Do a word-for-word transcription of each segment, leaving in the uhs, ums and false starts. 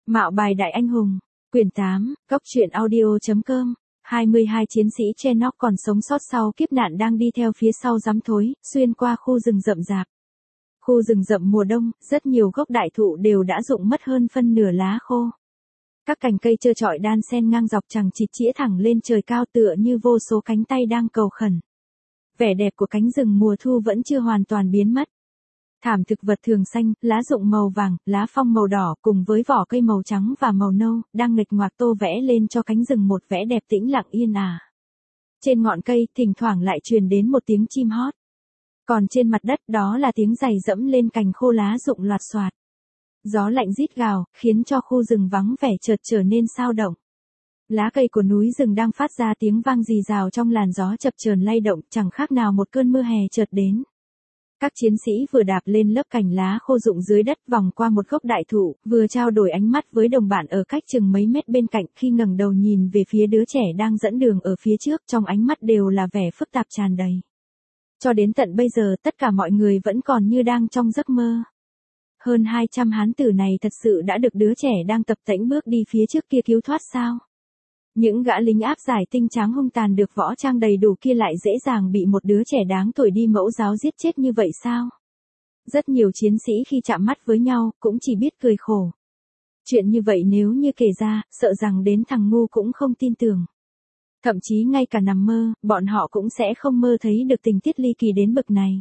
Mạo bài đại anh hùng, quyển tám, góc truyện audio.com, hai mươi hai chiến sĩ Chernok còn sống sót sau kiếp nạn đang đi theo phía sau giắm thối, xuyên qua khu rừng rậm rạp. Khu rừng rậm mùa đông, rất nhiều gốc đại thụ đều đã rụng mất hơn phân nửa lá khô. Các cành cây trơ trọi đan xen ngang dọc chằng chịt chĩa thẳng lên trời cao tựa như vô số cánh tay đang cầu khẩn. Vẻ đẹp của cánh rừng mùa thu vẫn chưa hoàn toàn biến mất. Thảm thực vật thường xanh, lá rụng màu vàng, lá phong màu đỏ cùng với vỏ cây màu trắng và màu nâu, đang nghịch ngoạc tô vẽ lên cho cánh rừng một vẻ đẹp tĩnh lặng yên ả. Trên ngọn cây, thỉnh thoảng lại truyền đến một tiếng chim hót. Còn trên mặt đất đó là tiếng giày dẫm lên cành khô lá rụng loạt xoạt. Gió lạnh rít gào, khiến cho khu rừng vắng vẻ chợt trở nên sao động. Lá cây của núi rừng đang phát ra tiếng vang rì rào trong làn gió chập chờn lay động, chẳng khác nào một cơn mưa hè chợt đến. Các chiến sĩ vừa đạp lên lớp cành lá khô rụng dưới đất vòng qua một gốc đại thụ, vừa trao đổi ánh mắt với đồng bạn ở cách chừng mấy mét bên cạnh, khi ngẩng đầu nhìn về phía đứa trẻ đang dẫn đường ở phía trước, trong ánh mắt đều là vẻ phức tạp tràn đầy. Cho đến tận bây giờ, tất cả mọi người vẫn còn như đang trong giấc mơ. Hơn hai trăm hán tử này thật sự đã được đứa trẻ đang tập tễnh bước đi phía trước kia cứu thoát sao? Những gã lính áp giải tinh tráng hung tàn được võ trang đầy đủ kia lại dễ dàng bị một đứa trẻ đáng tuổi đi mẫu giáo giết chết như vậy sao? Rất nhiều chiến sĩ khi chạm mắt với nhau, cũng chỉ biết cười khổ. Chuyện như vậy nếu như kể ra, sợ rằng đến thằng ngu cũng không tin tưởng. Thậm chí ngay cả nằm mơ, bọn họ cũng sẽ không mơ thấy được tình tiết ly kỳ đến bậc này.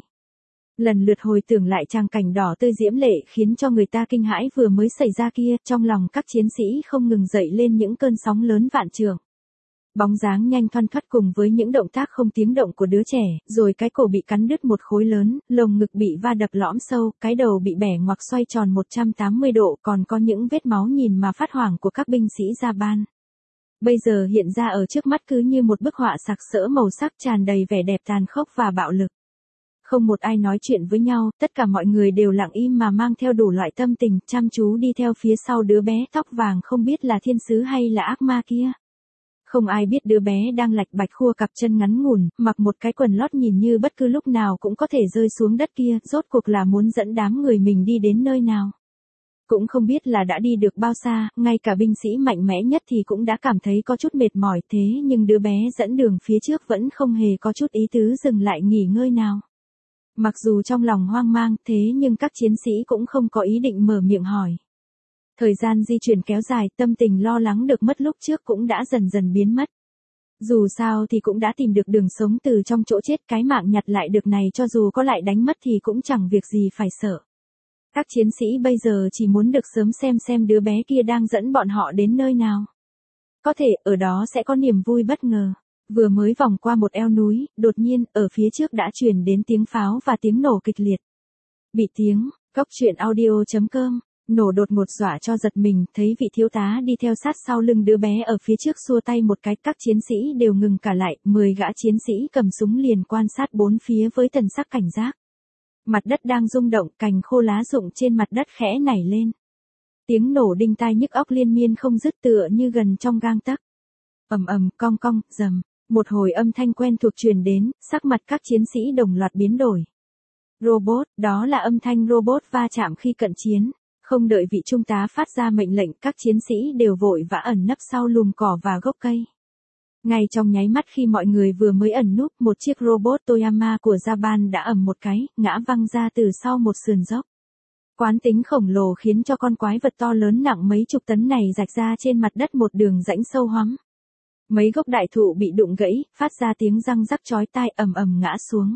Lần lượt hồi tưởng lại tràng cảnh đỏ tươi diễm lệ khiến cho người ta kinh hãi vừa mới xảy ra kia, trong lòng các chiến sĩ không ngừng dậy lên những cơn sóng lớn vạn trượng. Bóng dáng nhanh thoăn thoắt cùng với những động tác không tiếng động của đứa trẻ, rồi cái cổ bị cắn đứt một khối lớn, lồng ngực bị va đập lõm sâu, cái đầu bị bẻ ngoặc xoay tròn một trăm tám mươi độ, còn có những vết máu nhìn mà phát hoảng của các binh sĩ Japan. Bây giờ hiện ra ở trước mắt cứ như một bức họa sặc sỡ màu sắc tràn đầy vẻ đẹp tàn khốc và bạo lực. Không một ai nói chuyện với nhau, tất cả mọi người đều lặng im mà mang theo đủ loại tâm tình, chăm chú đi theo phía sau đứa bé tóc vàng không biết là thiên sứ hay là ác ma kia. Không ai biết đứa bé đang lạch bạch khua cặp chân ngắn ngủn, mặc một cái quần lót nhìn như bất cứ lúc nào cũng có thể rơi xuống đất kia, rốt cuộc là muốn dẫn đám người mình đi đến nơi nào. Cũng không biết là đã đi được bao xa, ngay cả binh sĩ mạnh mẽ nhất thì cũng đã cảm thấy có chút mệt mỏi, thế nhưng đứa bé dẫn đường phía trước vẫn không hề có chút ý tứ dừng lại nghỉ ngơi nào. Mặc dù trong lòng hoang mang, thế nhưng các chiến sĩ cũng không có ý định mở miệng hỏi. Thời gian di chuyển kéo dài, tâm tình lo lắng được mất lúc trước cũng đã dần dần biến mất. Dù sao thì cũng đã tìm được đường sống từ trong chỗ chết, cái mạng nhặt lại được này cho dù có lại đánh mất thì cũng chẳng việc gì phải sợ. Các chiến sĩ bây giờ chỉ muốn được sớm xem xem đứa bé kia đang dẫn bọn họ đến nơi nào. Có thể ở đó sẽ có niềm vui bất ngờ. Vừa mới vòng qua một eo núi, đột nhiên, ở phía trước đã truyền đến tiếng pháo và tiếng nổ kịch liệt. Bị tiếng, góc truyện audio.com, nổ đột ngột dọa cho giật mình, thấy vị thiếu tá đi theo sát sau lưng đứa bé ở phía trước xua tay một cái, các chiến sĩ đều ngừng cả lại, mười gã chiến sĩ cầm súng liền quan sát bốn phía với thần sắc cảnh giác. Mặt đất đang rung động, cành khô lá rụng trên mặt đất khẽ nảy lên. Tiếng nổ đinh tai nhức óc liên miên không dứt tựa như gần trong gang tấc. Ầm ầm, cong cong, rầm. Một hồi âm thanh quen thuộc truyền đến, sắc mặt các chiến sĩ đồng loạt biến đổi. Robot, đó là âm thanh robot va chạm khi cận chiến. Không đợi vị trung tá phát ra mệnh lệnh, các chiến sĩ đều vội vã ẩn nấp sau lùm cỏ và gốc cây. Ngay trong nháy mắt khi mọi người vừa mới ẩn núp, một chiếc robot Toyama của Japan đã ầm một cái, ngã văng ra từ sau một sườn dốc. Quán tính khổng lồ khiến cho con quái vật to lớn nặng mấy chục tấn này rạch ra trên mặt đất một đường rãnh sâu hoắm. Mấy gốc đại thụ bị đụng gãy, phát ra tiếng răng rắc chói tai, ầm ầm ngã xuống.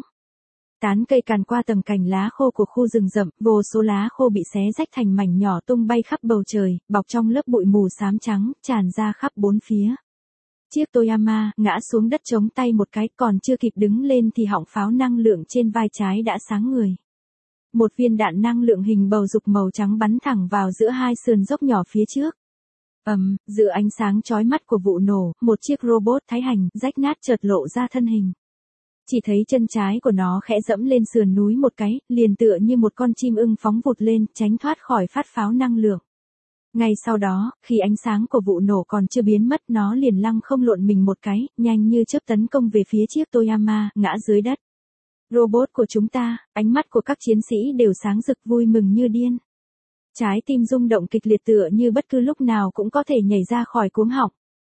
Tán cây càn qua tầng cành lá khô của khu rừng rậm, vô số lá khô bị xé rách thành mảnh nhỏ tung bay khắp bầu trời, bọc trong lớp bụi mù xám trắng, tràn ra khắp bốn phía. Chiếc Toyama ngã xuống đất chống tay một cái, còn chưa kịp đứng lên thì họng pháo năng lượng trên vai trái đã sáng người. Một viên đạn năng lượng hình bầu dục màu trắng bắn thẳng vào giữa hai sườn dốc nhỏ phía trước. Ầm, um, giữa ánh sáng chói mắt của vụ nổ, một chiếc robot thái hành rách nát chợt lộ ra thân hình. Chỉ thấy chân trái của nó khẽ dẫm lên sườn núi một cái, liền tựa như một con chim ưng phóng vụt lên, tránh thoát khỏi phát pháo năng lượng. Ngay sau đó, khi ánh sáng của vụ nổ còn chưa biến mất, nó liền lăng không lộn mình một cái, nhanh như chớp tấn công về phía chiếc Toyama, ngã dưới đất. Robot của chúng ta, ánh mắt của các chiến sĩ đều sáng rực vui mừng như điên. Trái tim rung động kịch liệt tựa như bất cứ lúc nào cũng có thể nhảy ra khỏi cuống họng.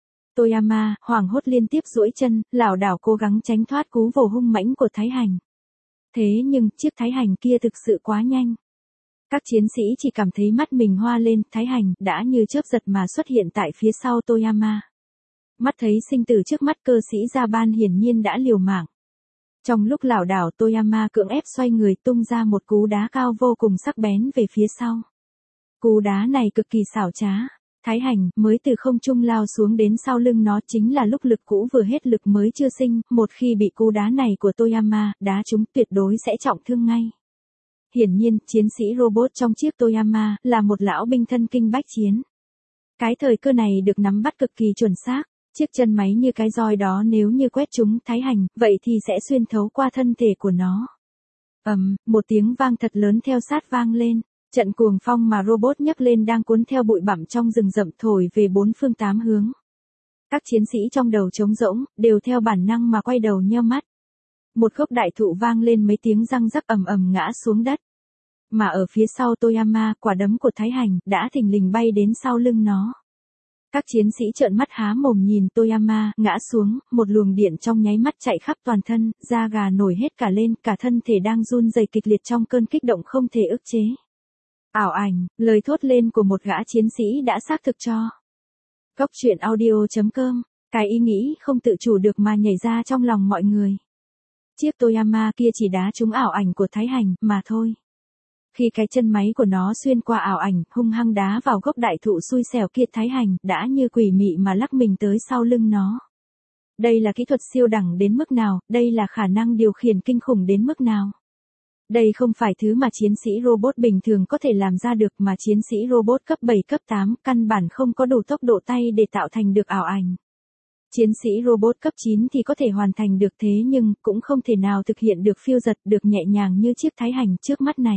Toyama, hoảng hốt liên tiếp duỗi chân, lảo đảo cố gắng tránh thoát cú vồ hung mãnh của Thái Hành. Thế nhưng, chiếc Thái Hành kia thực sự quá nhanh. Các chiến sĩ chỉ cảm thấy mắt mình hoa lên, Thái Hành đã như chớp giật mà xuất hiện tại phía sau Toyama. Mắt thấy sinh tử trước mắt, cơ sĩ Japan hiển nhiên đã liều mạng. Trong lúc lảo đảo, Toyama cưỡng ép xoay người tung ra một cú đá cao vô cùng sắc bén về phía sau. Cú đá này cực kỳ xảo trá. Thái Hành mới từ không trung lao xuống đến sau lưng nó, chính là lúc lực cũ vừa hết lực mới chưa sinh, một khi bị cú đá này của Toyama đá trúng tuyệt đối sẽ trọng thương ngay. Hiển nhiên, chiến sĩ robot trong chiếc Toyama là một lão binh thân kinh bách chiến. Cái thời cơ này được nắm bắt cực kỳ chuẩn xác, chiếc chân máy như cái roi đó nếu như quét trúng Thái Hành, vậy thì sẽ xuyên thấu qua thân thể của nó. Ầm, um, một tiếng vang thật lớn theo sát vang lên. Trận cuồng phong mà robot nhấc lên đang cuốn theo bụi bặm trong rừng rậm thổi về bốn phương tám hướng. Các chiến sĩ trong đầu trống rỗng, đều theo bản năng mà quay đầu nheo mắt. Một gốc đại thụ vang lên mấy tiếng răng rắc ầm ầm ngã xuống đất. Mà ở phía sau Toyama, quả đấm của Thái Hành đã thình lình bay đến sau lưng nó. Các chiến sĩ trợn mắt há mồm nhìn Toyama ngã xuống, một luồng điện trong nháy mắt chạy khắp toàn thân, da gà nổi hết cả lên, cả thân thể đang run rẩy kịch liệt trong cơn kích động không thể ức chế. Ảo ảnh, lời thốt lên của một gã chiến sĩ đã xác thực cho. Góc truyện audio chấm com, cái ý nghĩ không tự chủ được mà nhảy ra trong lòng mọi người. Chiếc Toyama kia chỉ đá trúng ảo ảnh của Thái Hành mà thôi. Khi cái chân máy của nó xuyên qua ảo ảnh, hung hăng đá vào gốc đại thụ xui xẻo kia, Thái Hành đã như quỷ mị mà lắc mình tới sau lưng nó. Đây là kỹ thuật siêu đẳng đến mức nào, đây là khả năng điều khiển kinh khủng đến mức nào. Đây không phải thứ mà chiến sĩ robot bình thường có thể làm ra được, mà chiến sĩ robot cấp bảy cấp tám căn bản không có đủ tốc độ tay để tạo thành được ảo ảnh. Chiến sĩ robot cấp chín thì có thể hoàn thành được, thế nhưng cũng không thể nào thực hiện được phiêu giật được nhẹ nhàng như chiếc Thái Hành trước mắt này.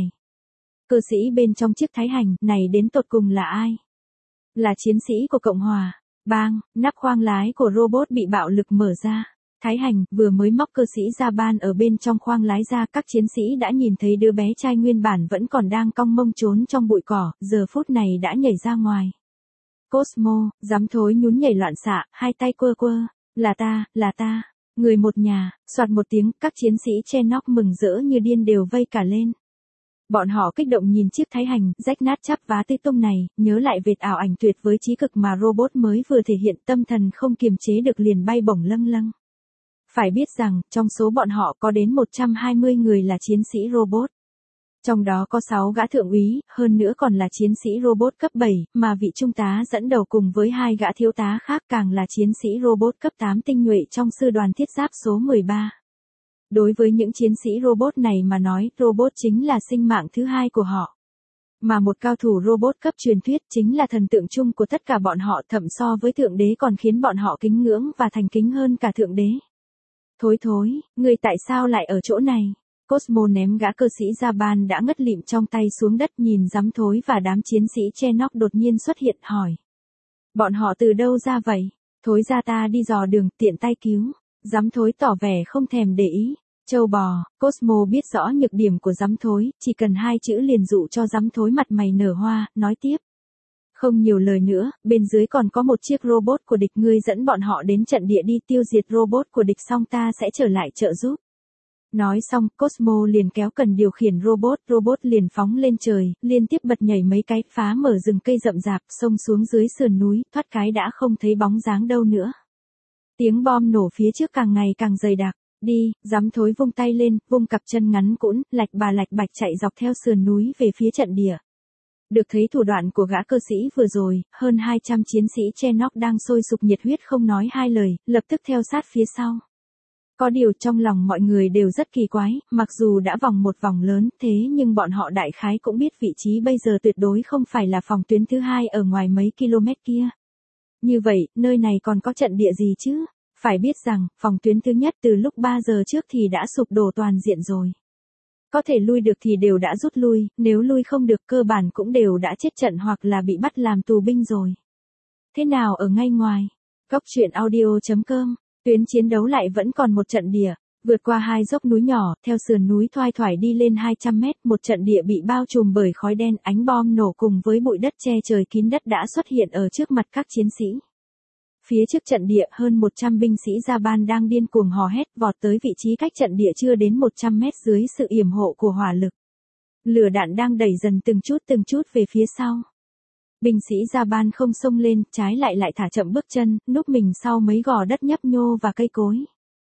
Cơ sĩ bên trong chiếc Thái Hành này đến tột cùng là ai? Là chiến sĩ của Cộng hòa. Bang, nắp khoang lái của robot bị bạo lực mở ra. Thái Hành vừa mới móc cơ sĩ Japan ở bên trong khoang lái ra, các chiến sĩ đã nhìn thấy đứa bé trai nguyên bản vẫn còn đang cong mông trốn trong bụi cỏ, giờ phút này đã nhảy ra ngoài. Cosmo, dám thối nhún nhảy loạn xạ, hai tay quơ quơ, là ta, là ta, người một nhà, soạt một tiếng, các chiến sĩ che nóc mừng rỡ như điên đều vây cả lên. Bọn họ kích động nhìn chiếc Thái Hành rách nát chắp vá tê tông này, nhớ lại vệt ảo ảnh tuyệt với trí cực mà robot mới vừa thể hiện, tâm thần không kiềm chế được liền bay bổng lâng lâng. Phải biết rằng, trong số bọn họ có đến một trăm hai mươi người là chiến sĩ robot. Trong đó có sáu gã thượng úy, hơn nữa còn là chiến sĩ robot cấp bảy, mà vị trung tá dẫn đầu cùng với hai gã thiếu tá khác càng là chiến sĩ robot cấp tám tinh nhuệ trong sư đoàn thiết giáp số mười ba. Đối với những chiến sĩ robot này mà nói, robot chính là sinh mạng thứ hai của họ. Mà một cao thủ robot cấp truyền thuyết chính là thần tượng chung của tất cả bọn họ, thậm so với thượng đế còn khiến bọn họ kính ngưỡng và thành kính hơn cả thượng đế. Thối thối, người tại sao lại ở chỗ này? Cosmo ném gã cơ sĩ Japan đã ngất lịm trong tay xuống đất, nhìn Dám Thối và đám chiến sĩ che nóc đột nhiên xuất hiện hỏi. Bọn họ từ đâu ra vậy? Thối ra ta đi dò đường, tiện tay cứu. Dám Thối tỏ vẻ không thèm để ý. Châu bò, Cosmo biết rõ nhược điểm của Dám Thối, chỉ cần hai chữ liền dụ cho Dám Thối mặt mày nở hoa, nói tiếp. Không nhiều lời nữa, bên dưới còn có một chiếc robot của địch, ngươi dẫn bọn họ đến trận địa đi, tiêu diệt robot của địch xong ta sẽ trở lại trợ giúp. Nói xong, Cosmo liền kéo cần điều khiển robot, robot liền phóng lên trời, liên tiếp bật nhảy mấy cái, phá mở rừng cây rậm rạp, xông xuống dưới sườn núi, thoát cái đã không thấy bóng dáng đâu nữa. Tiếng bom nổ phía trước càng ngày càng dày đặc. Đi, Dám Thối vung tay lên, vung cặp chân ngắn cũn, lạch bà lạch bạch chạy dọc theo sườn núi về phía trận địa. Được thấy thủ đoạn của gã cơ sĩ vừa rồi, hơn hai trăm chiến sĩ che nóc đang sôi sục nhiệt huyết không nói hai lời, lập tức theo sát phía sau. Có điều trong lòng mọi người đều rất kỳ quái, mặc dù đã vòng một vòng lớn, thế nhưng bọn họ đại khái cũng biết vị trí bây giờ tuyệt đối không phải là phòng tuyến thứ hai ở ngoài mấy km kia. Như vậy, nơi này còn có trận địa gì chứ? Phải biết rằng, phòng tuyến thứ nhất từ lúc ba giờ trước thì đã sụp đổ toàn diện rồi. Có thể lui được thì đều đã rút lui, nếu lui không được cơ bản cũng đều đã chết trận hoặc là bị bắt làm tù binh rồi. Thế nào ở ngay ngoài? Góc truyện audio chấm com, tuyến chiến đấu lại vẫn còn một trận địa. Vượt qua hai dốc núi nhỏ, theo sườn núi thoai thoải đi lên hai trăm mét, một trận địa bị bao trùm bởi khói đen, ánh bom nổ cùng với bụi đất che trời kín đất đã xuất hiện ở trước mặt các chiến sĩ. Phía trước trận địa, hơn một trăm binh sĩ Japan đang điên cuồng hò hét vọt tới vị trí cách trận địa chưa đến một trăm mét dưới sự yểm hộ của hỏa lực. Lửa đạn đang đẩy dần từng chút từng chút về phía sau. Binh sĩ Japan không xông lên, trái lại lại thả chậm bước chân, núp mình sau mấy gò đất nhấp nhô và cây cối.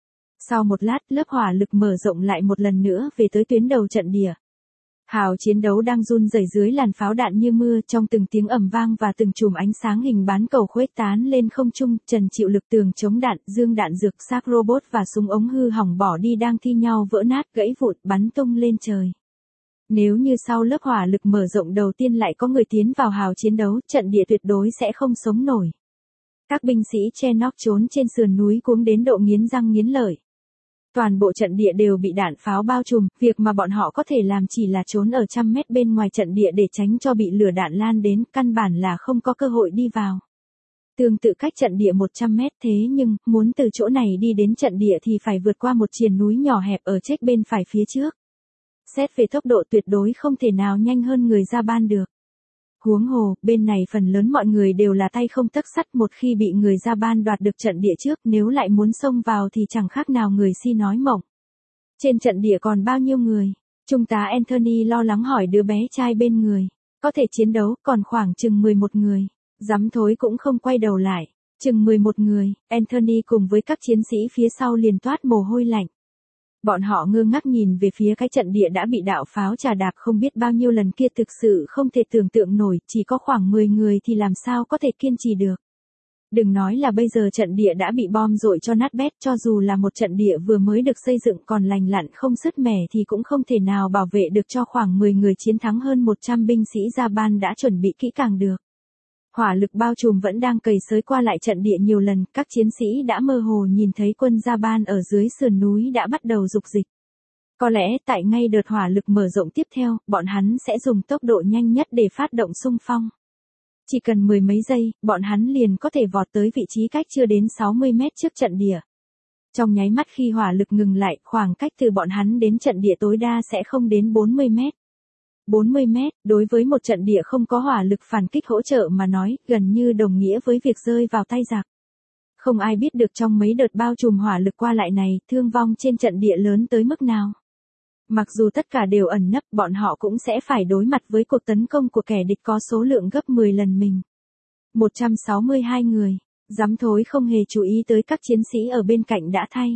Sau một lát, lớp hỏa lực mở rộng lại một lần nữa về tới tuyến đầu trận địa. Hào chiến đấu đang run rẩy dưới làn pháo đạn như mưa, trong từng tiếng ầm vang và từng chùm ánh sáng hình bán cầu khuếch tán lên không trung, trần chịu lực tường chống đạn, dương đạn dược, xác robot và súng ống hư hỏng bỏ đi đang thi nhau vỡ nát, gãy vụn, bắn tung lên trời. Nếu như sau lớp hỏa lực mở rộng đầu tiên lại có người tiến vào hào chiến đấu, trận địa tuyệt đối sẽ không sống nổi. Các binh sĩ Chernok trốn trên sườn núi cuống đến độ nghiến răng nghiến lợi. Toàn bộ trận địa đều bị đạn pháo bao trùm, việc mà bọn họ có thể làm chỉ là trốn ở trăm mét bên ngoài trận địa để tránh cho bị lửa đạn lan đến, căn bản là không có cơ hội đi vào. Tương tự cách trận địa một trăm mét thế nhưng, muốn từ chỗ này đi đến trận địa thì phải vượt qua một triền núi nhỏ hẹp ở chết bên phải phía trước. Xét về tốc độ tuyệt đối không thể nào nhanh hơn người Japan được. Huống hồ, bên này phần lớn mọi người đều là tay không tấc sắt, một khi bị người Japan đoạt được trận địa trước, nếu lại muốn xông vào thì chẳng khác nào người si nói mộng. Trên trận địa còn bao nhiêu người? Trung tá Anthony lo lắng hỏi đứa bé trai bên người. Có thể chiến đấu, còn khoảng chừng mười một người. Dám thối cũng không quay đầu lại. Chừng mười một người, Anthony cùng với các chiến sĩ phía sau liền toát mồ hôi lạnh. Bọn họ ngơ ngác nhìn về phía cái trận địa đã bị đạo pháo chà đạp không biết bao nhiêu lần kia, thực sự không thể tưởng tượng nổi, chỉ có khoảng mười người thì làm sao có thể kiên trì được. Đừng nói là bây giờ trận địa đã bị bom dội cho nát bét, cho dù là một trận địa vừa mới được xây dựng còn lành lặn không sứt mẻ thì cũng không thể nào bảo vệ được cho khoảng mười người chiến thắng hơn một trăm binh sĩ Japan đã chuẩn bị kỹ càng được. Hỏa lực bao trùm vẫn đang cày xới qua lại trận địa nhiều lần, các chiến sĩ đã mơ hồ nhìn thấy quân Japan ở dưới sườn núi đã bắt đầu dục dịch. Có lẽ tại ngay đợt hỏa lực mở rộng tiếp theo, bọn hắn sẽ dùng tốc độ nhanh nhất để phát động xung phong. Chỉ cần mười mấy giây, bọn hắn liền có thể vọt tới vị trí cách chưa đến sáu mươi mét trước trận địa. Trong nháy mắt khi hỏa lực ngừng lại, khoảng cách từ bọn hắn đến trận địa tối đa sẽ không đến bốn mươi mét. bốn mươi mét, đối với một trận địa không có hỏa lực phản kích hỗ trợ mà nói, gần như đồng nghĩa với việc rơi vào tay giặc. Không ai biết được trong mấy đợt bao trùm hỏa lực qua lại này, thương vong trên trận địa lớn tới mức nào. Mặc dù tất cả đều ẩn nấp, bọn họ cũng sẽ phải đối mặt với cuộc tấn công của kẻ địch có số lượng gấp mười lần mình. một trăm sáu mươi hai người, dám thối không hề chú ý tới các chiến sĩ ở bên cạnh đã thay.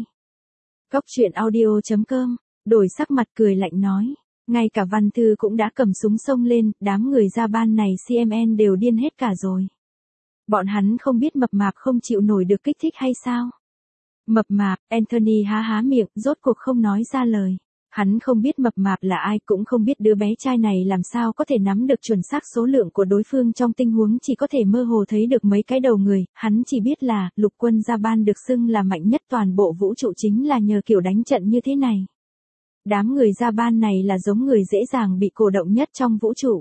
Góc truyện audio chấm com, đổi sắc mặt cười lạnh nói. Ngay cả Văn Thư cũng đã cầm súng xông lên, đám người Japan này xê em en đều điên hết cả rồi. Bọn hắn không biết mập mạp không chịu nổi được kích thích hay sao? Mập mạp, Anthony há há miệng, rốt cuộc không nói ra lời. Hắn không biết mập mạp là ai, cũng không biết đứa bé trai này làm sao có thể nắm được chuẩn xác số lượng của đối phương trong tình huống chỉ có thể mơ hồ thấy được mấy cái đầu người, hắn chỉ biết là, lục quân Japan được xưng là mạnh nhất toàn bộ vũ trụ chính là nhờ kiểu đánh trận như thế này. Đám người Japan này là giống người dễ dàng bị cổ động nhất trong vũ trụ.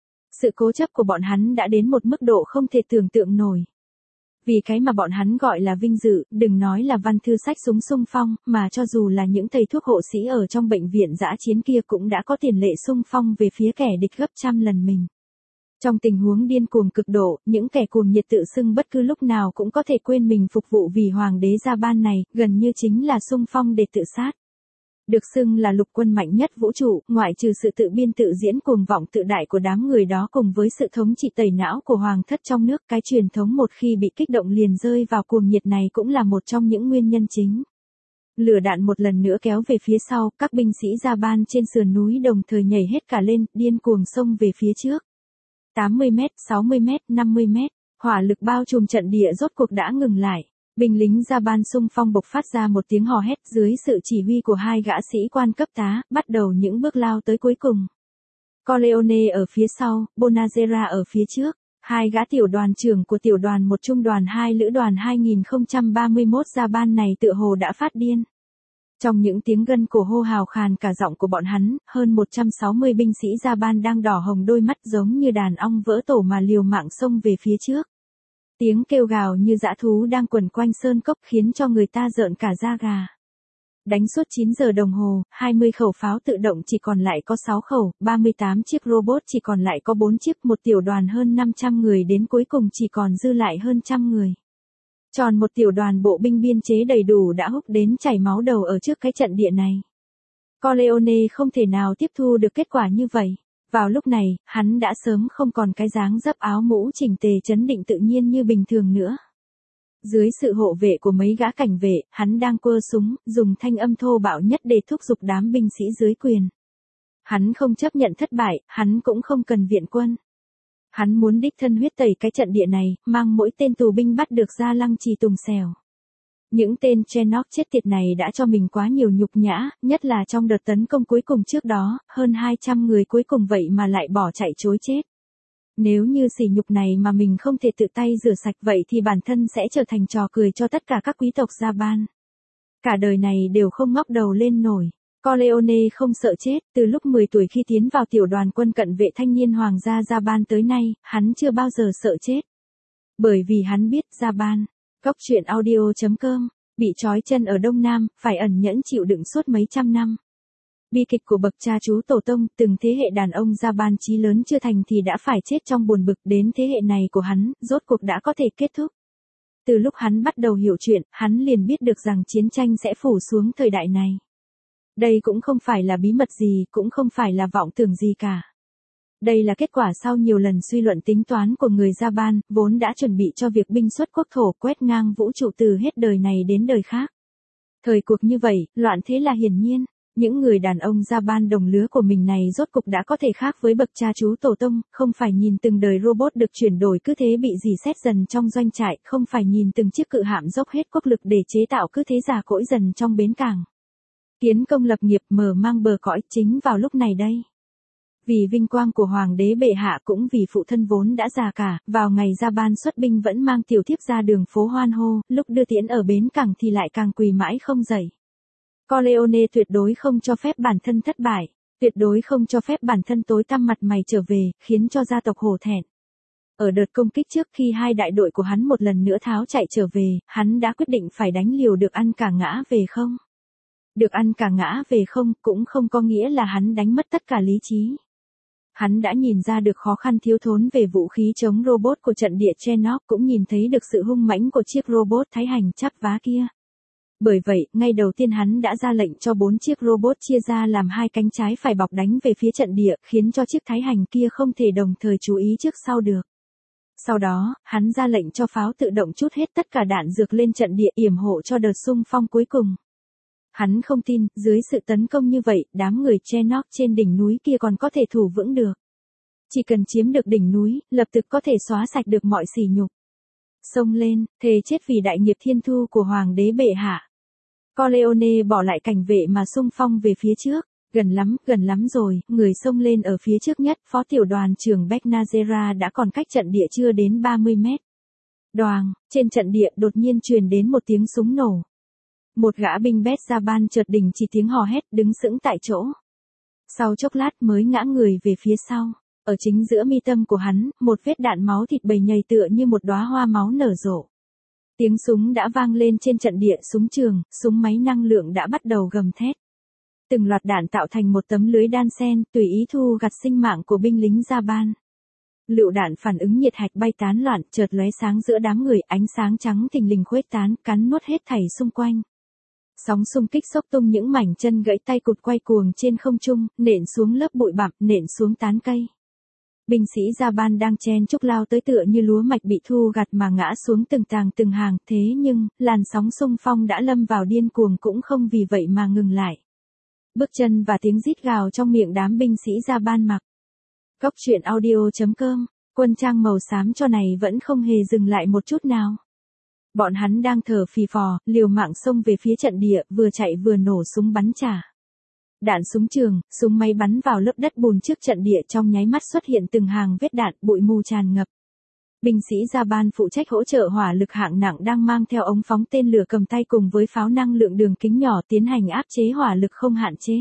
Sự cố chấp của bọn hắn đã đến một mức độ không thể tưởng tượng nổi. Vì cái mà bọn hắn gọi là vinh dự, đừng nói là Văn Thư xách súng xung phong, mà cho dù là những thầy thuốc hộ sĩ ở trong bệnh viện dã chiến kia cũng đã có tiền lệ xung phong về phía kẻ địch gấp trăm lần mình. Trong tình huống điên cuồng cực độ, những kẻ cuồng nhiệt tự xưng bất cứ lúc nào cũng có thể quên mình phục vụ vì hoàng đế Japan này, gần như chính là xung phong để tự sát. Được xưng là lục quân mạnh nhất vũ trụ, ngoại trừ sự tự biên tự diễn cuồng vọng tự đại của đám người đó cùng với sự thống trị tẩy não của hoàng thất trong nước, cái truyền thống một khi bị kích động liền rơi vào cuồng nhiệt này cũng là một trong những nguyên nhân chính. Lửa đạn một lần nữa kéo về phía sau, các binh sĩ Japan trên sườn núi đồng thời nhảy hết cả lên, điên cuồng xông về phía trước. tám mươi mét, sáu mươi mét, năm mươi mét, hỏa lực bao trùm trận địa rốt cuộc đã ngừng lại. Binh lính Japan xung phong bộc phát ra một tiếng hò hét dưới sự chỉ huy của hai gã sĩ quan cấp tá, bắt đầu những bước lao tới cuối cùng. Corleone ở phía sau, Bonagera ở phía trước, hai gã tiểu đoàn trưởng của tiểu đoàn một trung đoàn hai lữ đoàn hai nghìn không trăm ba mươi mốt Japan này tựa hồ đã phát điên. Trong những tiếng gân cổ hô hào khàn cả giọng của bọn hắn, hơn một trăm sáu mươi binh sĩ Japan đang đỏ hồng đôi mắt giống như đàn ong vỡ tổ mà liều mạng xông về phía trước. Tiếng kêu gào như dã thú đang quẩn quanh sơn cốc khiến cho người ta rợn cả da gà. Đánh suốt chín giờ đồng hồ, hai mươi khẩu pháo tự động chỉ còn lại có sáu khẩu, ba mươi tám chiếc robot chỉ còn lại có bốn chiếc, một tiểu đoàn hơn năm trăm người đến cuối cùng chỉ còn dư lại hơn trăm người. Tròn một tiểu đoàn bộ binh biên chế đầy đủ đã húc đến chảy máu đầu ở trước cái trận địa này. Corleone không thể nào tiếp thu được kết quả như vậy. Vào lúc này, hắn đã sớm không còn cái dáng dấp áo mũ chỉnh tề chấn định tự nhiên như bình thường nữa. Dưới sự hộ vệ của mấy gã cảnh vệ, hắn đang quơ súng, dùng thanh âm thô bạo nhất để thúc giục đám binh sĩ dưới quyền. Hắn không chấp nhận thất bại, hắn cũng không cần viện quân. Hắn muốn đích thân huyết tẩy cái trận địa này, mang mỗi tên tù binh bắt được ra lăng trì tùng xèo. Những tên Chernock chết tiệt này đã cho mình quá nhiều nhục nhã, nhất là trong đợt tấn công cuối cùng trước đó, hơn hai trăm người cuối cùng vậy mà lại bỏ chạy chối chết. Nếu như sỉ nhục này mà mình không thể tự tay rửa sạch vậy thì bản thân sẽ trở thành trò cười cho tất cả các quý tộc Japan. Cả đời này đều không ngóc đầu lên nổi. Corleone không sợ chết, từ lúc mười tuổi khi tiến vào tiểu đoàn quân cận vệ thanh niên hoàng gia Japan tới nay, hắn chưa bao giờ sợ chết. Bởi vì hắn biết Japan. Góc truyện audio chấm com, bị trói chân ở Đông Nam, phải ẩn nhẫn chịu đựng suốt mấy trăm năm. Bi kịch của bậc cha chú tổ tông, từng thế hệ đàn ông Japan chí lớn chưa thành thì đã phải chết trong buồn bực, đến thế hệ này của hắn, rốt cuộc đã có thể kết thúc. Từ lúc hắn bắt đầu hiểu chuyện, hắn liền biết được rằng chiến tranh sẽ phủ xuống thời đại này. Đây cũng không phải là bí mật gì, cũng không phải là vọng tưởng gì cả. Đây là kết quả sau nhiều lần suy luận tính toán của người Japan, vốn đã chuẩn bị cho việc binh xuất quốc thổ quét ngang vũ trụ từ hết đời này đến đời khác. Thời cuộc như vậy, loạn thế là hiển nhiên. Những người đàn ông Japan đồng lứa của mình này rốt cục đã có thể khác với bậc cha chú tổ tông, không phải nhìn từng đời robot được chuyển đổi cứ thế bị dì xét dần trong doanh trại, không phải nhìn từng chiếc cự hạm dốc hết quốc lực để chế tạo cứ thế già cỗi dần trong bến cảng. Kiến công lập nghiệp mở mang bờ cõi chính vào lúc này đây. Vì vinh quang của hoàng đế bệ hạ cũng vì phụ thân vốn đã già cả, vào ngày Japan xuất binh vẫn mang tiểu thiếp ra đường phố hoan hô, lúc đưa tiễn ở bến cảng thì lại càng quỳ mãi không dậy. Corleone tuyệt đối không cho phép bản thân thất bại, tuyệt đối không cho phép bản thân tối tăm mặt mày trở về, khiến cho gia tộc hổ thẹn. Ở đợt công kích trước khi hai đại đội của hắn một lần nữa tháo chạy trở về, hắn đã quyết định phải đánh liều được ăn cả ngã về không. Được ăn cả ngã về không cũng không có nghĩa là hắn đánh mất tất cả lý trí. Hắn đã nhìn ra được khó khăn thiếu thốn về vũ khí chống robot của trận địa Chernock, cũng nhìn thấy được sự hung mãnh của chiếc robot thái hành chắp vá kia. Bởi vậy, ngay đầu tiên hắn đã ra lệnh cho bốn chiếc robot chia ra làm hai cánh trái phải bọc đánh về phía trận địa, khiến cho chiếc thái hành kia không thể đồng thời chú ý trước sau được. Sau đó, hắn ra lệnh cho pháo tự động trút hết tất cả đạn dược lên trận địa yểm hộ cho đợt xung phong cuối cùng. Hắn không tin, dưới sự tấn công như vậy, đám người Chernock trên đỉnh núi kia còn có thể thủ vững được. Chỉ cần chiếm được đỉnh núi, lập tức có thể xóa sạch được mọi sỉ nhục. Xông lên, thề chết vì đại nghiệp thiên thu của hoàng đế bệ hạ. Corleone bỏ lại cảnh vệ mà xung phong về phía trước. Gần lắm, gần lắm rồi, người xông lên ở phía trước nhất, phó tiểu đoàn trưởng Becnazera đã còn cách trận địa chưa đến ba mươi mét. Đoàng, trên trận địa đột nhiên truyền đến một tiếng súng nổ. Một gã binh Bét Japan chợt đình chỉ tiếng hò hét, đứng sững tại chỗ. Sau chốc lát mới ngã người về phía sau. Ở chính giữa mi tâm của hắn, một vết đạn máu thịt bầy nhầy tựa như một đóa hoa máu nở rộ. Tiếng súng đã vang lên trên trận địa súng trường, súng máy năng lượng đã bắt đầu gầm thét. Từng loạt đạn tạo thành một tấm lưới đan sen, tùy ý thu gặt sinh mạng của binh lính Japan. Lựu đạn phản ứng nhiệt hạch bay tán loạn, chợt lóe sáng giữa đám người, ánh sáng trắng thình lình khuếch tán, cắn nuốt hết thảy xung quanh. Sóng xung kích xốc tung những mảnh chân gãy tay cụt quay cuồng trên không trung, nện xuống lớp bụi bặm, nện xuống tán cây. Binh sĩ Japan đang chen chúc lao tới tựa như lúa mạch bị thu gặt mà ngã xuống từng tàng từng hàng, thế nhưng, làn sóng xung phong đã lâm vào điên cuồng cũng không vì vậy mà ngừng lại. Bước chân và tiếng rít gào trong miệng đám binh sĩ Japan mặc. Góc truyện audio chấm com, quân trang màu xám cho này vẫn không hề dừng lại một chút nào. Bọn hắn đang thở phì phò, liều mạng xông về phía trận địa, vừa chạy vừa nổ súng bắn trả. Đạn súng trường, súng máy bắn vào lớp đất bùn trước trận địa, trong nháy mắt xuất hiện từng hàng vết đạn, bụi mù tràn ngập. Binh sĩ Japan phụ trách hỗ trợ hỏa lực hạng nặng đang mang theo ống phóng tên lửa cầm tay cùng với pháo năng lượng đường kính nhỏ tiến hành áp chế hỏa lực không hạn chế.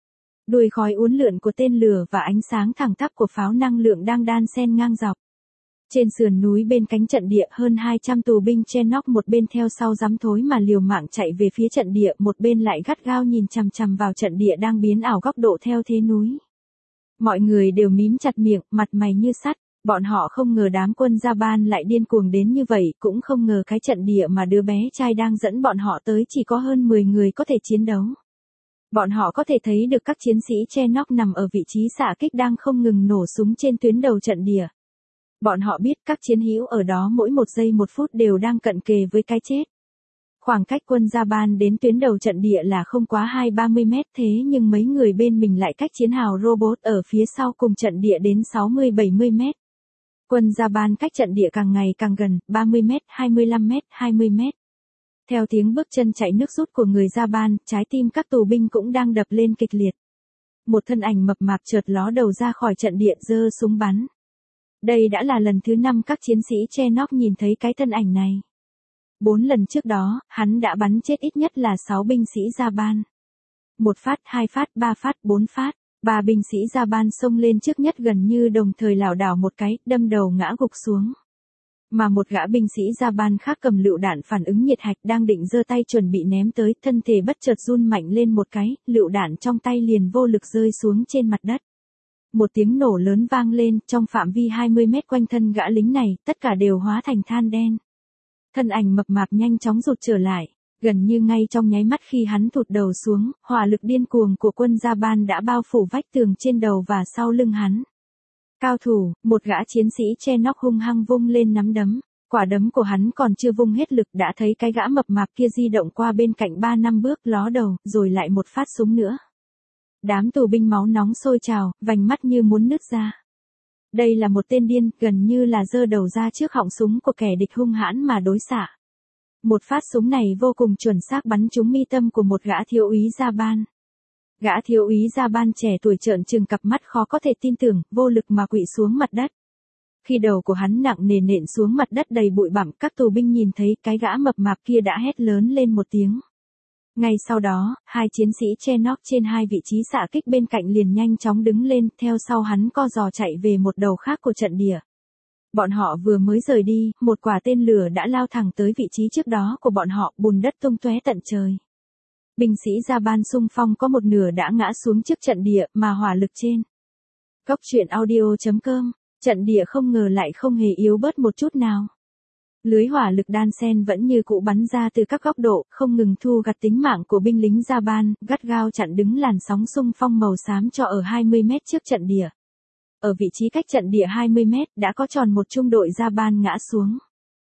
Đuôi khói uốn lượn của tên lửa và ánh sáng thẳng tắp của pháo năng lượng đang đan xen ngang dọc. Trên sườn núi bên cánh trận địa hơn hai trăm tù binh Chernock một bên theo sau giắm thối mà liều mạng chạy về phía trận địa, một bên lại gắt gao nhìn chằm chằm vào trận địa đang biến ảo góc độ theo thế núi. Mọi người đều mím chặt miệng, mặt mày như sắt, bọn họ không ngờ đám quân Gia-ban lại điên cuồng đến như vậy, cũng không ngờ cái trận địa mà đứa bé trai đang dẫn bọn họ tới chỉ có hơn mười người có thể chiến đấu. Bọn họ có thể thấy được các chiến sĩ Chernock nằm ở vị trí xạ kích đang không ngừng nổ súng trên tuyến đầu trận địa. Bọn họ biết các chiến hữu ở đó mỗi một giây một phút đều đang cận kề với cái chết. Khoảng cách quân Gia-ban đến tuyến đầu trận địa là không quá hai ba mươi mét, thế nhưng mấy người bên mình lại cách chiến hào robot ở phía sau cùng trận địa đến sáu mươi bảy mươi mét. Quân Gia-ban cách trận địa càng ngày càng gần, ba mươi mét, hai mươi lăm mét, hai mươi mét. Theo tiếng bước chân chạy nước rút của người Gia-ban, trái tim các tù binh cũng đang đập lên kịch liệt. Một thân ảnh mập mạp chợt ló đầu ra khỏi trận địa giơ súng bắn. Đây đã là lần thứ năm các chiến sĩ Chernock nhìn thấy cái thân ảnh này. Bốn lần trước đó, hắn đã bắn chết ít nhất là sáu binh sĩ Gia-ban. Một phát, hai phát, ba phát, bốn phát. Ba binh sĩ Gia-ban xông lên trước nhất gần như đồng thời lảo đảo một cái, đâm đầu ngã gục xuống. Mà một gã binh sĩ Gia-ban khác cầm lựu đạn phản ứng nhiệt hạch đang định giơ tay chuẩn bị ném tới, thân thể bất chợt run mạnh lên một cái, lựu đạn trong tay liền vô lực rơi xuống trên mặt đất. Một tiếng nổ lớn vang lên, trong phạm vi hai mươi mét quanh thân gã lính này, tất cả đều hóa thành than đen. Thân ảnh mập mạp nhanh chóng rụt trở lại, gần như ngay trong nháy mắt khi hắn thụt đầu xuống, hỏa lực điên cuồng của quân Gia-ban đã bao phủ vách tường trên đầu và sau lưng hắn. Cao thủ, một gã chiến sĩ Chernock hung hăng vung lên nắm đấm, quả đấm của hắn còn chưa vung hết lực đã thấy cái gã mập mạp kia di động qua bên cạnh ba năm bước ló đầu, rồi lại một phát súng nữa. Đám tù binh máu nóng sôi trào, vành mắt như muốn nứt ra. Đây là một tên điên, gần như là giơ đầu ra trước họng súng của kẻ địch hung hãn mà đối xạ. Một phát súng này vô cùng chuẩn xác bắn trúng mi tâm của một gã thiếu úy Gia-ban. Gã thiếu úy Gia-ban trẻ tuổi trợn trừng cặp mắt khó có thể tin tưởng, vô lực mà quỵ xuống mặt đất. Khi đầu của hắn nặng nề nện xuống mặt đất đầy bụi bặm, các tù binh nhìn thấy cái gã mập mạp kia đã hét lớn lên một tiếng. Ngay sau đó, hai chiến sĩ Chernock trên hai vị trí xạ kích bên cạnh liền nhanh chóng đứng lên, theo sau hắn co giò chạy về một đầu khác của trận địa. Bọn họ vừa mới rời đi, một quả tên lửa đã lao thẳng tới vị trí trước đó của bọn họ, bùn đất tung tóe tận trời. Binh sĩ Gia-ban xung phong có một nửa đã ngã xuống trước trận địa, mà hỏa lực trên. Góc truyện audio chấm com, trận địa không ngờ lại không hề yếu bớt một chút nào. Lưới hỏa lực đan xen vẫn như cũ bắn ra từ các góc độ, không ngừng thu gặt tính mạng của binh lính Gia-ban, gắt gao chặn đứng làn sóng xung phong màu xám cho ở hai mươi mét trước trận địa. Ở vị trí cách trận địa hai mươi mét đã có tròn một trung đội Gia-ban ngã xuống.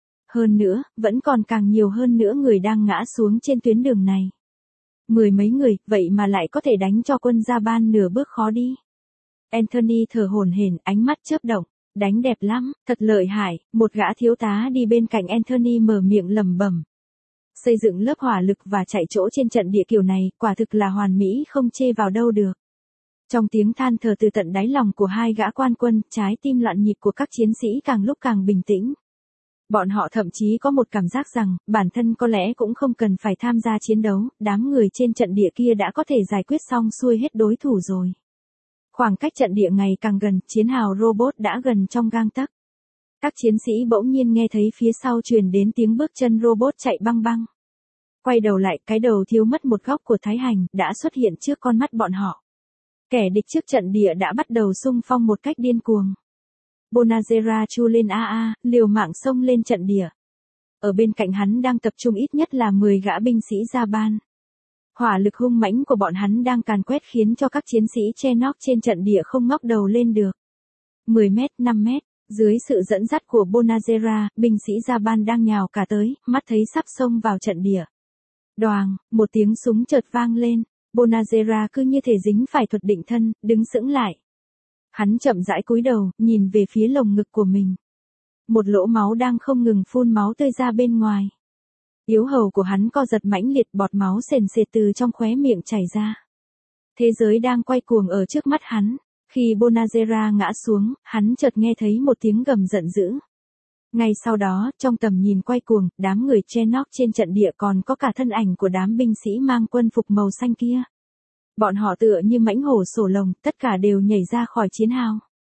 Hơn nữa, vẫn còn càng nhiều hơn nữa người đang ngã xuống trên tuyến đường này. Mười mấy người, vậy mà lại có thể đánh cho quân Gia-ban nửa bước khó đi. Anthony thở hổn hển, ánh mắt chớp động. Đánh đẹp lắm, thật lợi hại, một gã thiếu tá đi bên cạnh Anthony mở miệng lẩm bẩm. Xây dựng lớp hỏa lực và chạy chỗ trên trận địa kiểu này, quả thực là hoàn mỹ không chê vào đâu được. Trong tiếng than thở từ tận đáy lòng của hai gã quan quân, trái tim loạn nhịp của các chiến sĩ càng lúc càng bình tĩnh. Bọn họ thậm chí có một cảm giác rằng, bản thân có lẽ cũng không cần phải tham gia chiến đấu, đám người trên trận địa kia đã có thể giải quyết xong xuôi hết đối thủ rồi. Khoảng cách trận địa ngày càng gần, chiến hào robot đã gần trong gang tấc. Các chiến sĩ bỗng nhiên nghe thấy phía sau truyền đến tiếng bước chân robot chạy băng băng. Quay đầu lại, cái đầu thiếu mất một góc của Thái Hành đã xuất hiện trước con mắt bọn họ. Kẻ địch trước trận địa đã bắt đầu xung phong một cách điên cuồng. Bonazera chu lên a a, liều mạng xông lên trận địa. Ở bên cạnh hắn đang tập trung ít nhất là mười gã binh sĩ Gia-ban. Hỏa lực hung mãnh của bọn hắn đang càn quét khiến cho các chiến sĩ Chernock trên trận địa không ngóc đầu lên được. mười mét, năm mét, dưới sự dẫn dắt của Bonazera, binh sĩ Gia-ban đang nhào cả tới, mắt thấy sắp xông vào trận địa. Đoàng, một tiếng súng chợt vang lên, Bonazera cứ như thể dính phải thuật định thân, đứng sững lại. Hắn chậm rãi cúi đầu, nhìn về phía lồng ngực của mình. Một lỗ máu đang không ngừng phun máu tươi ra bên ngoài. Yếu hầu của hắn co giật mãnh liệt, bọt máu sền sệt từ trong khóe miệng chảy ra. Thế giới đang quay cuồng ở trước mắt hắn. Khi Bonazera ngã xuống, hắn chợt nghe thấy một tiếng gầm giận dữ. Ngay sau đó, trong tầm nhìn quay cuồng, đám người Chernock trên trận địa còn có cả thân ảnh của đám binh sĩ mang quân phục màu xanh kia. Bọn họ tựa như mãnh hổ sổ lồng, tất cả đều nhảy ra khỏi chiến hào.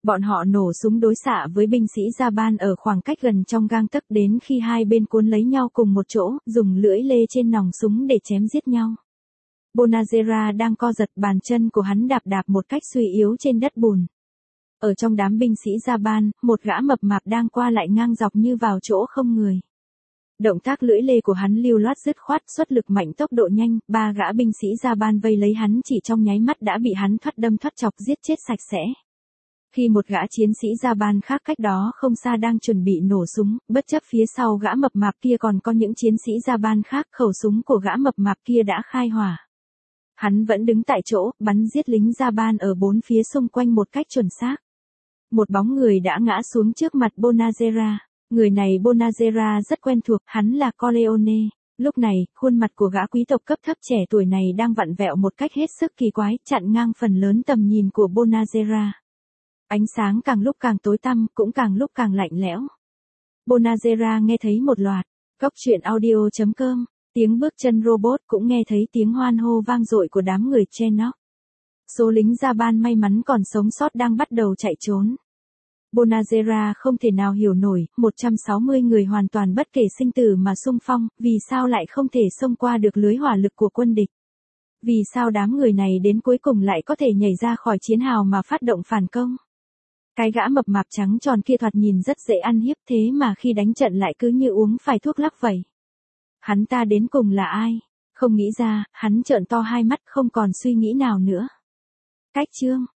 Bọn họ nổ súng đối xạ với binh sĩ Japan ở khoảng cách gần trong gang tấc đến khi hai bên cuốn lấy nhau cùng một chỗ, dùng lưỡi lê trên nòng súng để chém giết nhau. Bonagera đang co giật, bàn chân của hắn đạp đạp một cách suy yếu trên đất bùn. Ở trong đám binh sĩ Japan, một gã mập mạp đang qua lại ngang dọc như vào chỗ không người. Động tác lưỡi lê của hắn lưu loát dứt khoát, xuất lực mạnh, tốc độ nhanh, ba gã binh sĩ Japan vây lấy hắn chỉ trong nháy mắt đã bị hắn thoát đâm thoát chọc giết chết sạch sẽ. Khi một gã chiến sĩ Japan khác cách đó không xa đang chuẩn bị nổ súng, bất chấp phía sau gã mập mạp kia còn có những chiến sĩ Japan khác, khẩu súng của gã mập mạp kia đã khai hỏa. Hắn vẫn đứng tại chỗ, bắn giết lính Japan ở bốn phía xung quanh một cách chuẩn xác. Một bóng người đã ngã xuống trước mặt Bonagera. Người này Bonagera rất quen thuộc, hắn là Corleone. Lúc này, khuôn mặt của gã quý tộc cấp thấp trẻ tuổi này đang vặn vẹo một cách hết sức kỳ quái, chặn ngang phần lớn tầm nhìn của Bonagera. Ánh sáng càng lúc càng tối tăm, cũng càng lúc càng lạnh lẽo. Bonagera nghe thấy một loạt. Góc truyện audio chấm com. Tiếng bước chân robot, cũng nghe thấy tiếng hoan hô vang dội của đám người Chernobyl. Số lính Japan may mắn còn sống sót đang bắt đầu chạy trốn. Bonagera không thể nào hiểu nổi, một trăm sáu mươi người hoàn toàn bất kể sinh tử mà xung phong, vì sao lại không thể xông qua được lưới hỏa lực của quân địch? Vì sao đám người này đến cuối cùng lại có thể nhảy ra khỏi chiến hào mà phát động phản công? Cái gã mập mạp trắng tròn kia thoạt nhìn rất dễ ăn hiếp, thế mà khi đánh trận lại cứ như uống phải thuốc lắc vậy. Hắn ta đến cùng là ai? Không nghĩ ra, hắn trợn to hai mắt, không còn suy nghĩ nào nữa. Cách chương